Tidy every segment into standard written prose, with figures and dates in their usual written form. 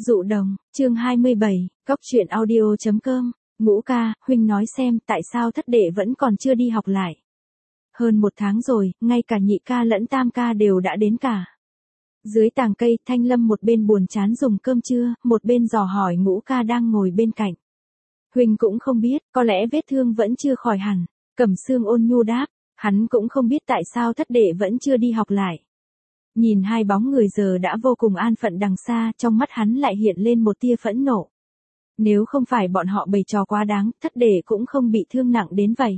Dụ đồng, chương 27, Cóc truyện audio.com, Ngũ ca, huynh nói xem tại sao thất đệ vẫn còn chưa đi học lại. Hơn 1 tháng rồi, ngay cả nhị ca lẫn tam ca đều đã đến cả. Dưới tàng cây, Thanh Lâm một bên buồn chán dùng cơm trưa, một bên dò hỏi Ngũ ca đang ngồi bên cạnh. Huynh cũng không biết, có lẽ vết thương vẫn chưa khỏi hẳn. Cẩm Sương ôn nhu đáp, hắn cũng không biết tại sao thất đệ vẫn chưa đi học lại. Nhìn hai bóng người giờ đã vô cùng an phận đằng xa, trong mắt hắn lại hiện lên một tia phẫn nộ. Nếu không phải bọn họ bày trò quá đáng, thất đệ cũng không bị thương nặng đến vậy.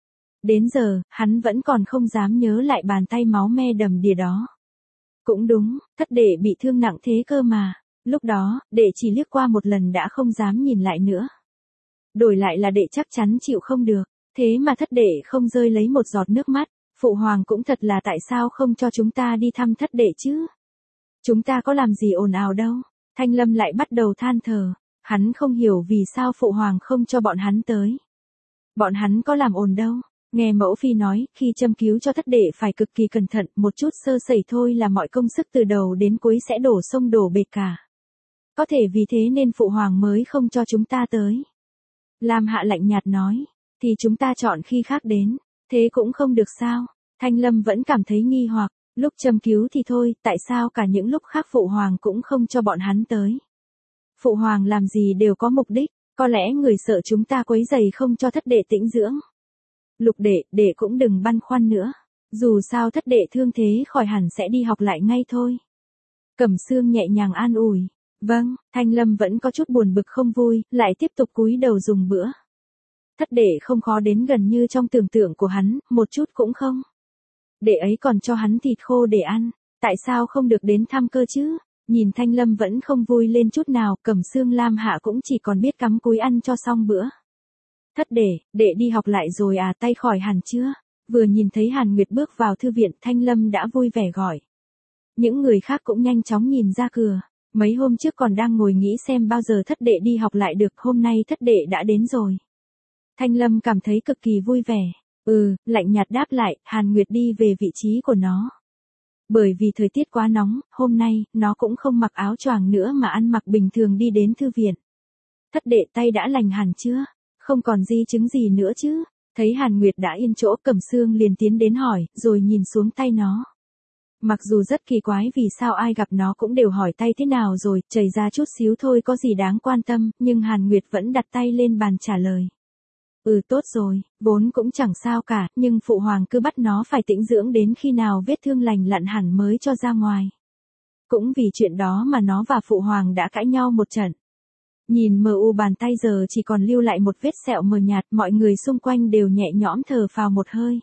Đến giờ, hắn vẫn còn không dám nhớ lại bàn tay máu me đầm đìa đó. Cũng đúng, thất đệ bị thương nặng thế cơ mà. Lúc đó, đệ chỉ liếc qua một lần đã không dám nhìn lại nữa. Đổi lại là đệ chắc chắn chịu không được. Thế mà thất đệ không rơi lấy một giọt nước mắt. Phụ hoàng cũng thật là tại sao không cho chúng ta đi thăm thất đệ chứ? Chúng ta có làm gì ồn ào đâu. Thanh Lâm lại bắt đầu than thở. Hắn không hiểu vì sao phụ hoàng không cho bọn hắn tới. Bọn hắn có làm ồn đâu. Nghe mẫu phi nói, khi châm cứu cho thất đệ phải cực kỳ cẩn thận, một chút sơ sẩy thôi là mọi công sức từ đầu đến cuối sẽ đổ sông đổ bể cả. Có thể vì thế nên phụ hoàng mới không cho chúng ta tới. Lam Hạ lạnh nhạt nói, thì chúng ta chọn khi khác đến. Thế cũng không được sao? Thanh Lâm vẫn cảm thấy nghi hoặc, lúc châm cứu thì thôi, tại sao cả những lúc khác phụ hoàng cũng không cho bọn hắn tới? Phụ hoàng làm gì đều có mục đích, có lẽ người sợ chúng ta quấy rầy không cho thất đệ tĩnh dưỡng. Lục đệ cũng đừng băn khoăn nữa, dù sao thất đệ thương thế khỏi hẳn sẽ đi học lại ngay thôi. Cẩm Sương nhẹ nhàng an ủi, vâng. Thanh Lâm vẫn có chút buồn bực không vui, lại tiếp tục cúi đầu dùng bữa. Thất đệ không khó đến gần như trong tưởng tượng của hắn, một chút cũng không. Đệ ấy còn cho hắn thịt khô để ăn, tại sao không được đến thăm cơ chứ? Nhìn Thanh Lâm vẫn không vui lên chút nào, Cẩm Sương Lam Hạ cũng chỉ còn biết cắm cúi ăn cho xong bữa. Thất đệ đi học lại rồi à, tay khỏi hẳn chưa? Vừa nhìn thấy Hàn Nguyệt bước vào thư viện, Thanh Lâm đã vui vẻ gọi. Những người khác cũng nhanh chóng nhìn ra cửa, mấy hôm trước còn đang ngồi nghĩ xem bao giờ thất đệ đi học lại được, hôm nay thất đệ đã đến rồi. Thanh Lâm cảm thấy cực kỳ vui vẻ. Lạnh nhạt đáp lại, Hàn Nguyệt đi về vị trí của nó. Bởi vì thời tiết quá nóng, hôm nay, nó cũng không mặc áo choàng nữa mà ăn mặc bình thường đi đến thư viện. Thất đệ tay đã lành hẳn chưa? Không còn di chứng gì nữa chứ? Thấy Hàn Nguyệt đã yên chỗ, Cẩm Sương liền tiến đến hỏi, rồi nhìn xuống tay nó. Mặc dù rất kỳ quái vì sao ai gặp nó cũng đều hỏi tay thế nào rồi, chảy ra chút xíu thôi có gì đáng quan tâm, nhưng Hàn Nguyệt vẫn đặt tay lên bàn trả lời. Tốt rồi, vốn cũng chẳng sao cả, nhưng phụ hoàng cứ bắt nó phải tĩnh dưỡng đến khi nào vết thương lành lặn hẳn mới cho ra ngoài. Cũng vì chuyện đó mà nó và phụ hoàng đã cãi nhau một trận. Nhìn mờ u bàn tay giờ chỉ còn lưu lại một vết sẹo mờ nhạt, mọi người xung quanh đều nhẹ nhõm thở phào một hơi.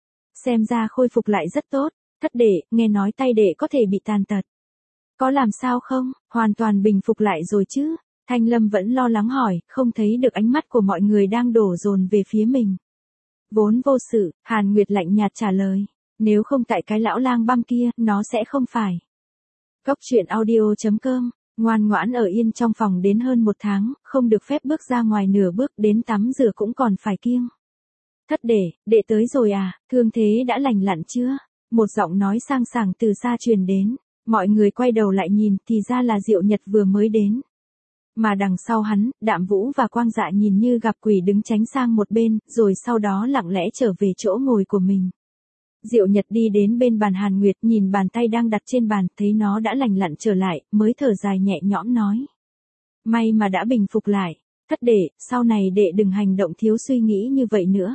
Xem ra khôi phục lại rất tốt. Thất đệ, nghe nói tay đệ có thể bị tàn tật. Có làm sao không? Hoàn toàn bình phục lại rồi chứ? Thanh Lâm vẫn lo lắng hỏi, không thấy được ánh mắt của mọi người đang đổ dồn về phía mình. Vốn vô sự, Hàn Nguyệt lạnh nhạt trả lời. Nếu không tại cái lão lang băm kia, nó sẽ không phải. Cóc truyện audio.com, ngoan ngoãn ở yên trong phòng đến hơn 1 tháng, không được phép bước ra ngoài nửa bước, đến tắm rửa cũng còn phải kiêng. Thất đệ tới rồi à, thương thế đã lành lặn chưa? Một giọng nói sang sảng từ xa truyền đến. Mọi người quay đầu lại nhìn, thì ra là Diệu Nhật vừa mới đến. Mà đằng sau hắn, Đạm Vũ và Quang Dạ nhìn như gặp quỷ đứng tránh sang một bên, rồi sau đó lặng lẽ trở về chỗ ngồi của mình. Diệu Nhật đi đến bên bàn Hàn Nguyệt, nhìn bàn tay đang đặt trên bàn, thấy nó đã lành lặn trở lại, mới thở dài nhẹ nhõm nói. May mà đã bình phục lại. Thất đệ, sau này đệ đừng hành động thiếu suy nghĩ như vậy nữa.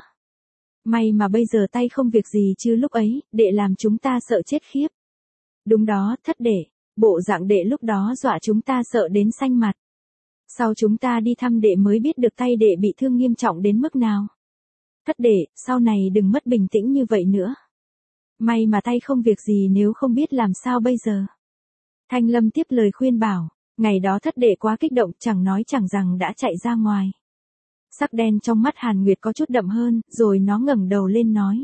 May mà bây giờ tay không việc gì chứ lúc ấy, đệ làm chúng ta sợ chết khiếp. Đúng đó, thất đệ, bộ dạng đệ lúc đó dọa chúng ta sợ đến xanh mặt. Sau chúng ta đi thăm đệ mới biết được tay đệ bị thương nghiêm trọng đến mức nào. Thất đệ, sau này đừng mất bình tĩnh như vậy nữa. May mà tay không việc gì, nếu không biết làm sao bây giờ. Thanh Lâm tiếp lời khuyên bảo, ngày đó thất đệ quá kích động, chẳng nói chẳng rằng đã chạy ra ngoài. Sắc đen trong mắt Hàn Nguyệt có chút đậm hơn, rồi nó ngẩng đầu lên nói.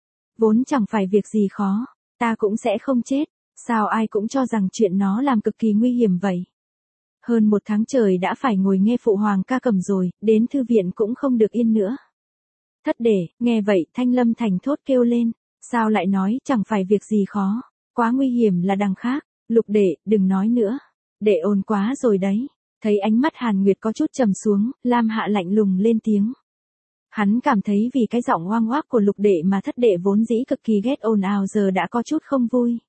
Vốn chẳng phải việc gì khó, ta cũng sẽ không chết, sao ai cũng cho rằng chuyện nó làm cực kỳ nguy hiểm vậy. Hơn 1 tháng trời đã phải ngồi nghe phụ hoàng ca cầm rồi, đến thư viện cũng không được yên nữa. Thất đệ, nghe vậy, Thanh Lâm thành thốt kêu lên, sao lại nói chẳng phải việc gì khó, quá nguy hiểm là đằng khác, Lục đệ, đừng nói nữa. Đệ ồn quá rồi đấy. Thấy ánh mắt Hàn Nguyệt có chút trầm xuống, Lam Hạ lạnh lùng lên tiếng. Hắn cảm thấy vì cái giọng oang oác của Lục Đệ mà thất đệ vốn dĩ cực kỳ ghét ồn ào giờ đã có chút không vui.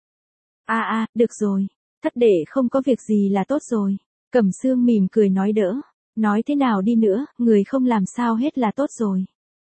Được rồi. Thất đệ không có việc gì là tốt rồi. Cẩm Sương mỉm cười nói đỡ. Nói thế nào đi nữa, người không làm sao hết là tốt rồi.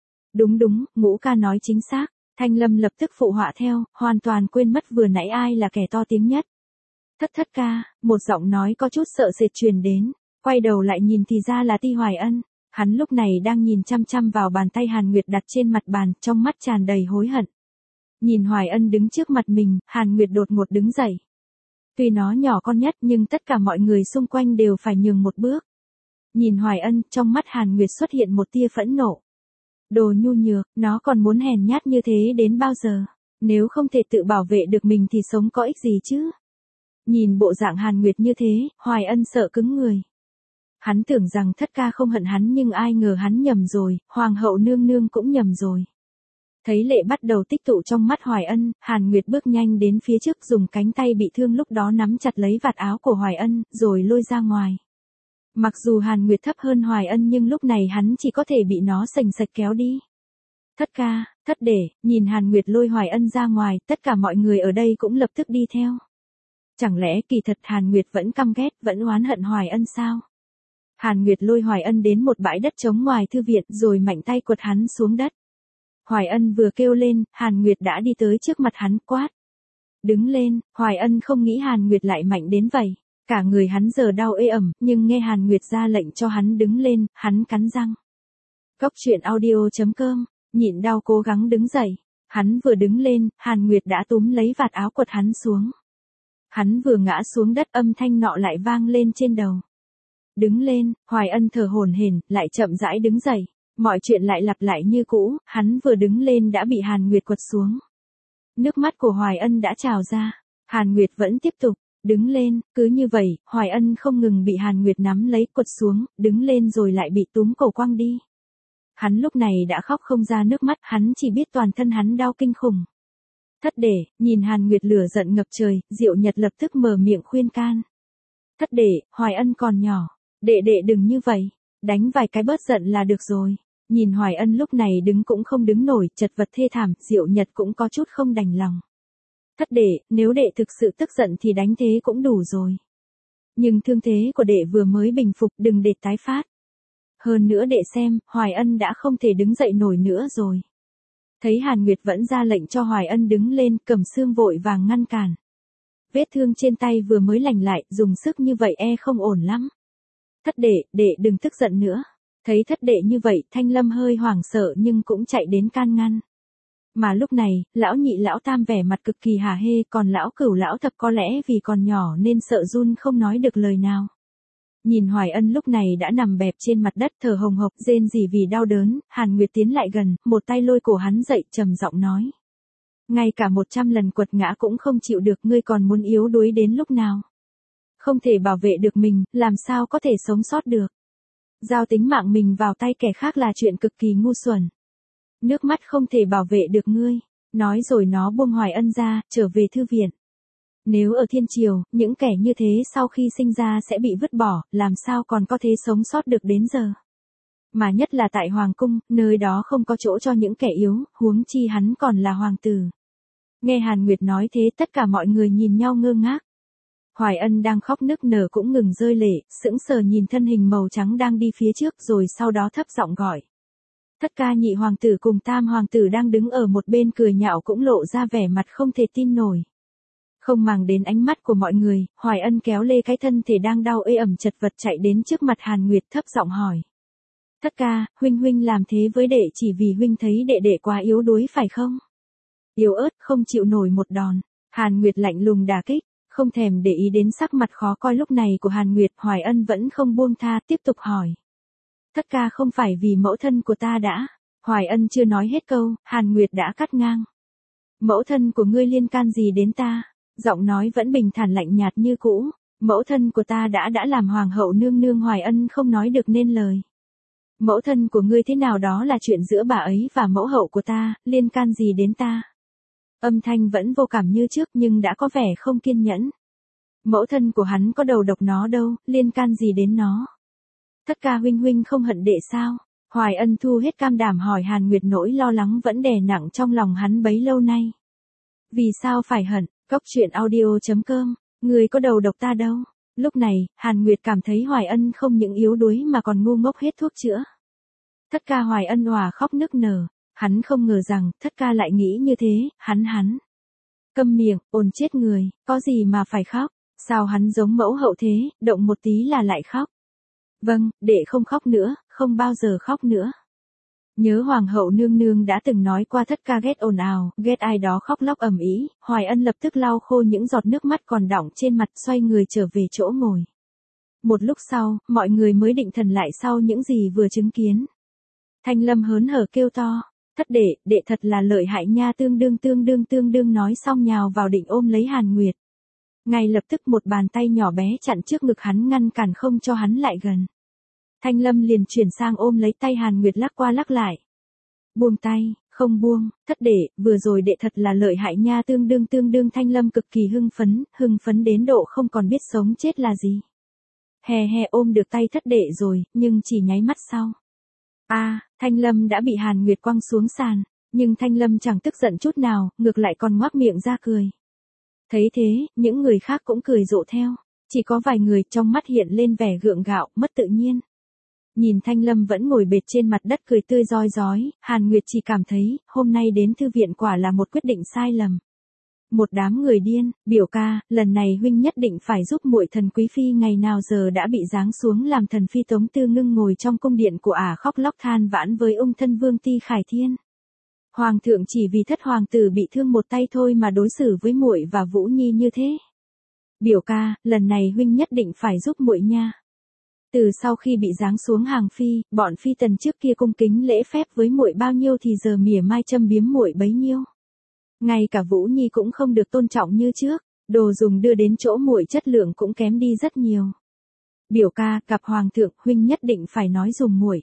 Đúng, Ngũ ca nói chính xác. Thanh Lâm lập tức phụ họa theo, hoàn toàn quên mất vừa nãy ai là kẻ to tiếng nhất. Thất ca, một giọng nói có chút sợ sệt truyền đến. Quay đầu lại nhìn thì ra là Ti Hoài Ân. Hắn lúc này đang nhìn chăm chăm vào bàn tay Hàn Nguyệt đặt trên mặt bàn, trong mắt tràn đầy hối hận. Nhìn Hoài Ân đứng trước mặt mình, Hàn Nguyệt đột ngột đứng dậy. Tuy nó nhỏ con nhất nhưng tất cả mọi người xung quanh đều phải nhường một bước. Nhìn Hoài Ân, trong mắt Hàn Nguyệt xuất hiện một tia phẫn nộ. Đồ nhu nhược, nó còn muốn hèn nhát như thế đến bao giờ? Nếu không thể tự bảo vệ được mình thì sống có ích gì chứ? Nhìn bộ dạng Hàn Nguyệt như thế, Hoài Ân sợ cứng người. Hắn tưởng rằng thất ca không hận hắn nhưng ai ngờ hắn nhầm rồi, Hoàng hậu nương nương cũng nhầm rồi. Thấy lệ bắt đầu tích tụ trong mắt Hoài Ân, Hàn Nguyệt bước nhanh đến phía trước dùng cánh tay bị thương lúc đó nắm chặt lấy vạt áo của Hoài Ân, rồi lôi ra ngoài. Mặc dù Hàn Nguyệt thấp hơn Hoài Ân nhưng lúc này hắn chỉ có thể bị nó sành sạch kéo đi. Thất ca, thất đệ, nhìn Hàn Nguyệt lôi Hoài Ân ra ngoài, tất cả mọi người ở đây cũng lập tức đi theo. Chẳng lẽ kỳ thật Hàn Nguyệt vẫn căm ghét, vẫn oán hận Hoài Ân sao? Hàn Nguyệt lôi Hoài Ân đến một bãi đất trống ngoài thư viện rồi mạnh tay quật hắn xuống đất. Hoài Ân vừa kêu lên, Hàn Nguyệt đã đi tới trước mặt hắn quát. Đứng lên, Hoài Ân không nghĩ Hàn Nguyệt lại mạnh đến vậy. Cả người hắn giờ đau ê ẩm, nhưng nghe Hàn Nguyệt ra lệnh cho hắn đứng lên, hắn cắn răng. Cốc truyện audio.com, nhịn đau cố gắng đứng dậy. Hắn vừa đứng lên, Hàn Nguyệt đã túm lấy vạt áo quật hắn xuống. Hắn vừa ngã xuống đất âm thanh nọ lại vang lên trên đầu. Đứng lên, Hoài Ân thở hổn hển, lại chậm rãi đứng dậy. Mọi chuyện lại lặp lại như cũ, hắn vừa đứng lên đã bị Hàn Nguyệt quật xuống. Nước mắt của Hoài Ân đã trào ra. Hàn Nguyệt vẫn tiếp tục. Đứng lên, cứ như vậy, Hoài Ân không ngừng bị Hàn Nguyệt nắm lấy quật xuống, đứng lên rồi lại bị túm cổ quăng đi. Hắn lúc này đã khóc không ra nước mắt, hắn chỉ biết toàn thân hắn đau kinh khủng. Thất đệ, nhìn Hàn Nguyệt lửa giận ngập trời, Diệu Nhật lập tức mở miệng khuyên can. Thất đệ, Hoài Ân còn nhỏ, đệ đừng như vậy, đánh vài cái bớt giận là được rồi. Nhìn Hoài Ân lúc này đứng cũng không đứng nổi, chật vật thê thảm, Diệu Nhật cũng có chút không đành lòng. Thất đệ, nếu đệ thực sự tức giận thì đánh thế cũng đủ rồi. Nhưng thương thế của đệ vừa mới bình phục, đừng để tái phát. Hơn nữa đệ xem, Hoài Ân đã không thể đứng dậy nổi nữa rồi. Thấy Hàn Nguyệt vẫn ra lệnh cho Hoài Ân đứng lên, Cẩm Sương vội vàng ngăn cản. Vết thương trên tay vừa mới lành lại, dùng sức như vậy không ổn lắm. Thất đệ đừng tức giận nữa. Thấy thất đệ như vậy, Thanh Lâm hơi hoảng sợ nhưng cũng chạy đến can ngăn. Mà lúc này, lão nhị lão tam vẻ mặt cực kỳ hả hê, còn lão cửu lão thập có lẽ vì còn nhỏ nên sợ run không nói được lời nào. Nhìn Hoài Ân lúc này đã nằm bẹp trên mặt đất thở hồng hộc rên rỉ vì đau đớn, Hàn Nguyệt tiến lại gần, một tay lôi cổ hắn dậy trầm giọng nói. Ngay cả 100 lần quật ngã cũng không chịu được, ngươi còn muốn yếu đuối đến lúc nào? Không thể bảo vệ được mình, làm sao có thể sống sót được? Giao tính mạng mình vào tay kẻ khác là chuyện cực kỳ ngu xuẩn. Nước mắt không thể bảo vệ được ngươi. Nói rồi nó buông Hoài Ân ra, trở về thư viện. Nếu ở thiên triều, những kẻ như thế sau khi sinh ra sẽ bị vứt bỏ, làm sao còn có thể sống sót được đến giờ. Mà nhất là tại Hoàng cung, nơi đó không có chỗ cho những kẻ yếu, huống chi hắn còn là hoàng tử. Nghe Hàn Nguyệt nói thế tất cả mọi người nhìn nhau ngơ ngác. Hoài Ân đang khóc nức nở cũng ngừng rơi lệ, sững sờ nhìn thân hình màu trắng đang đi phía trước rồi sau đó thấp giọng gọi. Thất ca nhị hoàng tử cùng tam hoàng tử đang đứng ở một bên cười nhạo cũng lộ ra vẻ mặt không thể tin nổi. Không màng đến ánh mắt của mọi người, Hoài Ân kéo lê cái thân thể đang đau ê ẩm chật vật chạy đến trước mặt Hàn Nguyệt thấp giọng hỏi. Thất ca, huynh làm thế với đệ chỉ vì huynh thấy đệ quá yếu đuối phải không? Yếu ớt không chịu nổi một đòn. Hàn Nguyệt lạnh lùng đả kích, không thèm để ý đến sắc mặt khó coi lúc này của Hàn Nguyệt, Hoài Ân vẫn không buông tha tiếp tục hỏi. Thất ca không phải vì mẫu thân của ta đã. Hoài Ân chưa nói hết câu, Hàn Nguyệt đã cắt ngang. Mẫu thân của ngươi liên can gì đến ta? Giọng nói vẫn bình thản lạnh nhạt như cũ. Mẫu thân của ta đã làm hoàng hậu nương nương. Hoài Ân không nói được nên lời. Mẫu thân của ngươi thế nào đó là chuyện giữa bà ấy và mẫu hậu của ta, liên can gì đến ta? Âm thanh vẫn vô cảm như trước nhưng đã có vẻ không kiên nhẫn. Mẫu thân của hắn có đầu độc nó đâu, liên can gì đến nó. Thất ca huynh không hận đệ sao? Hoài Ân thu hết cam đảm hỏi Hàn Nguyệt, nỗi lo lắng vẫn đè nặng trong lòng hắn bấy lâu nay. Vì sao phải hận? Cốc truyện audio.com, người có đầu độc ta đâu. Lúc này, Hàn Nguyệt cảm thấy Hoài Ân không những yếu đuối mà còn ngu ngốc hết thuốc chữa. Thất ca. Hoài Ân òa khóc nức nở, hắn không ngờ rằng thất ca lại nghĩ như thế, hắn. Câm miệng, ồn chết người, có gì mà phải khóc, sao hắn giống mẫu hậu thế, động một tí là lại khóc. Vâng, đệ không khóc nữa, không bao giờ khóc nữa. Nhớ hoàng hậu nương nương đã từng nói qua thất ca ghét ồn ào, ghét ai đó khóc lóc ầm ĩ. Hoài Ân lập tức lau khô những giọt nước mắt còn đọng trên mặt, xoay người trở về chỗ ngồi. Một lúc sau, mọi người mới định thần lại sau những gì vừa chứng kiến. Thanh Lâm hớn hở kêu to, thất đệ thật là lợi hại nha, tương đương nói xong nhào vào định ôm lấy Hàn Nguyệt. Ngay lập tức một bàn tay nhỏ bé chặn trước ngực hắn, ngăn cản không cho hắn lại gần. Thanh Lâm liền chuyển sang ôm lấy tay Hàn Nguyệt, lắc qua lắc lại. Buông tay, không buông, thất đệ, vừa rồi đệ thật là lợi hại nha, tương đương. Thanh Lâm cực kỳ hưng phấn đến độ không còn biết sống chết là gì. He ôm được tay thất đệ rồi, nhưng chỉ nháy mắt sau. Thanh Lâm đã bị Hàn Nguyệt quăng xuống sàn, nhưng Thanh Lâm chẳng tức giận chút nào, ngược lại còn ngoác miệng ra cười. Thấy thế, những người khác cũng cười rộ theo, chỉ có vài người trong mắt hiện lên vẻ gượng gạo, mất tự nhiên. Nhìn Thanh Lâm vẫn ngồi bệt trên mặt đất cười tươi rói rói, Hàn Nguyệt chỉ cảm thấy, hôm nay đến thư viện quả là một quyết định sai lầm. Một đám người điên, biểu ca, lần này huynh nhất định phải giúp muội. Thần quý phi ngày nào giờ đã bị giáng xuống làm thần phi, Tống Tư Ngưng ngồi trong cung điện của khóc lóc than vãn với ung thân vương Ti Khải Thiên. Hoàng thượng chỉ vì thất hoàng tử bị thương một tay thôi mà đối xử với muội và Vũ Nhi như thế. Biểu ca, lần này huynh nhất định phải giúp muội nha. Từ sau khi bị giáng xuống hàng phi, bọn phi tần trước kia cung kính lễ phép với muội bao nhiêu thì giờ mỉa mai châm biếm muội bấy nhiêu. Ngay cả Vũ Nhi cũng không được tôn trọng như trước, đồ dùng đưa đến chỗ muội chất lượng cũng kém đi rất nhiều. Biểu ca, gặp hoàng thượng, huynh nhất định phải nói dùm muội.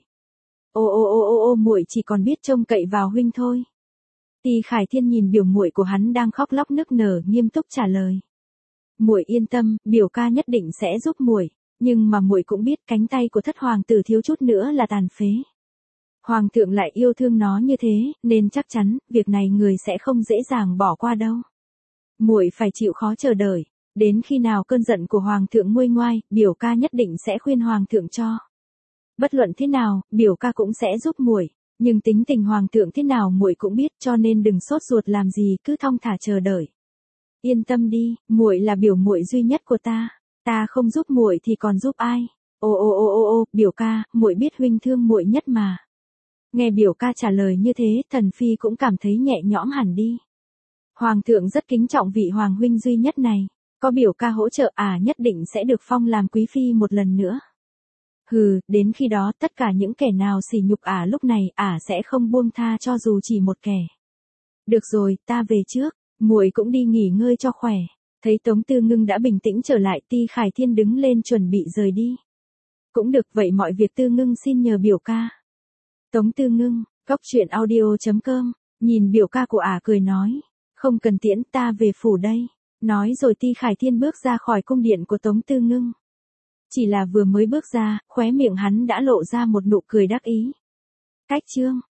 Ô, muội chỉ còn biết trông cậy vào huynh thôi. Ti Khải Thiên nhìn biểu muội của hắn đang khóc lóc nức nở, nghiêm túc trả lời. Muội yên tâm, biểu ca nhất định sẽ giúp muội, nhưng mà muội cũng biết cánh tay của thất hoàng tử thiếu chút nữa là tàn phế. Hoàng thượng lại yêu thương nó như thế, nên chắc chắn, việc này người sẽ không dễ dàng bỏ qua đâu. Muội phải chịu khó chờ đợi, đến khi nào cơn giận của hoàng thượng nguôi ngoai, biểu ca nhất định sẽ khuyên hoàng thượng cho. Bất luận thế nào, biểu ca cũng sẽ giúp muội, nhưng tính tình hoàng thượng thế nào muội cũng biết, cho nên đừng sốt ruột làm gì, cứ thong thả chờ đợi. Yên tâm đi, muội là biểu muội duy nhất của ta không giúp muội thì còn giúp ai? Ô, biểu ca, muội biết huynh thương muội nhất mà. Nghe biểu ca trả lời như thế, thần phi cũng cảm thấy nhẹ nhõm hẳn đi. Hoàng thượng rất kính trọng vị hoàng huynh duy nhất này, có biểu ca hỗ trợ nhất định sẽ được phong làm quý phi một lần nữa. Hừ, đến khi đó tất cả những kẻ nào sỉ nhục lúc này sẽ không buông tha cho dù chỉ một kẻ. Được rồi, ta về trước, muội cũng đi nghỉ ngơi cho khỏe. Thấy Tống Tư Ngưng đã bình tĩnh trở lại, Ti Khải Thiên đứng lên chuẩn bị rời đi. Cũng được, vậy mọi việc Tư Ngưng xin nhờ biểu ca. Tống Tư Ngưng, cốc truyện audio.com, nhìn biểu ca của cười nói, không cần tiễn, ta về phủ đây. Nói rồi Ti Khải Thiên bước ra khỏi cung điện của Tống Tư Ngưng. Chỉ là vừa mới bước ra, khóe miệng hắn đã lộ ra một nụ cười đắc ý. Cách chương